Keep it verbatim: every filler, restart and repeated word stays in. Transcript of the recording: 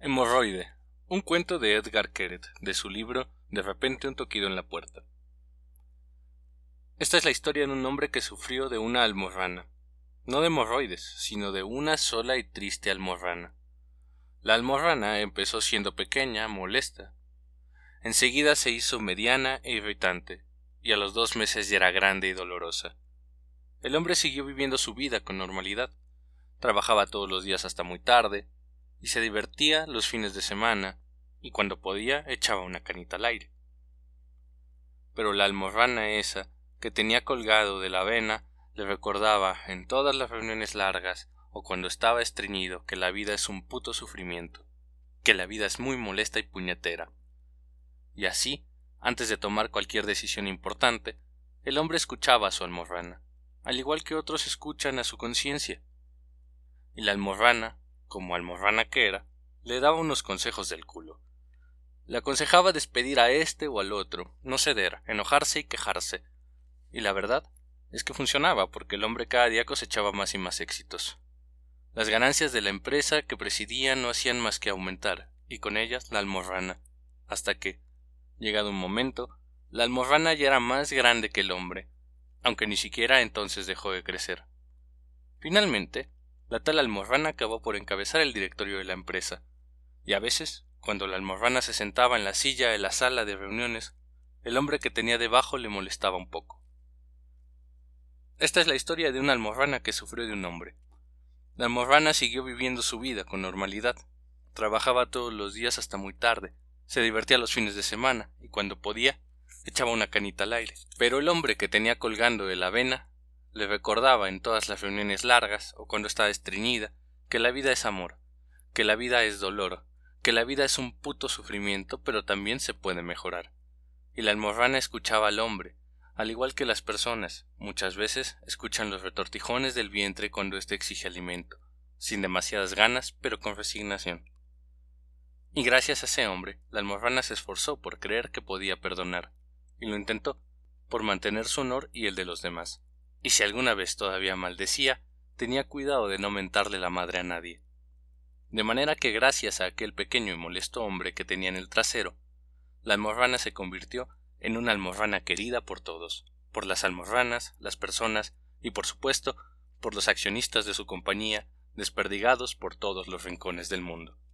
Hemorroide, un cuento de Edgar Keret, de su libro De repente un toquido en la puerta. Esta es la historia de un hombre que sufrió de una almorrana, no de hemorroides, sino de una sola y triste almorrana. La almorrana empezó siendo pequeña, molesta. Enseguida se hizo mediana e irritante, y a los dos meses ya era grande y dolorosa. El hombre siguió viviendo su vida con normalidad, trabajaba todos los días hasta muy tarde, y se divertía los fines de semana, y cuando podía echaba una canita al aire. Pero la almorrana esa, que tenía colgado de la avena, le recordaba en todas las reuniones largas, o cuando estaba estreñido, que la vida es un puto sufrimiento, que la vida es muy molesta y puñetera. Y así, antes de tomar cualquier decisión importante, el hombre escuchaba a su almorrana, al igual que otros escuchan a su conciencia. Y la almorrana, como almorrana que era, le daba unos consejos del culo. Le aconsejaba despedir a este o al otro, no ceder, enojarse y quejarse. Y la verdad es que funcionaba, porque el hombre cada día cosechaba más y más éxitos. Las ganancias de la empresa que presidía no hacían más que aumentar, y con ellas la almorrana, hasta que, llegado un momento, la almorrana ya era más grande que el hombre, aunque ni siquiera entonces dejó de crecer. Finalmente, la tal almorrana acabó por encabezar el directorio de la empresa, y a veces, cuando la almorrana se sentaba en la silla de la sala de reuniones, el hombre que tenía debajo le molestaba un poco. Esta es la historia de una almorrana que sufrió de un hombre. La almorrana siguió viviendo su vida con normalidad, trabajaba todos los días hasta muy tarde, se divertía los fines de semana, y cuando podía, echaba una canita al aire. Pero el hombre que tenía colgando de la avena le recordaba en todas las reuniones largas, o cuando estaba estreñida, que la vida es amor, que la vida es dolor, que la vida es un puto sufrimiento, pero también se puede mejorar. Y la almorrana escuchaba al hombre, al igual que las personas, muchas veces escuchan los retortijones del vientre cuando éste exige alimento, sin demasiadas ganas, pero con resignación. Y gracias a ese hombre, la almorrana se esforzó por creer que podía perdonar, y lo intentó, por mantener su honor y el de los demás. Y si alguna vez todavía maldecía, tenía cuidado de no mentarle la madre a nadie. De manera que gracias a aquel pequeño y molesto hombre que tenía en el trasero, la almorrana se convirtió en una almorrana querida por todos, por las almorranas, las personas y por supuesto por los accionistas de su compañía, desperdigados por todos los rincones del mundo.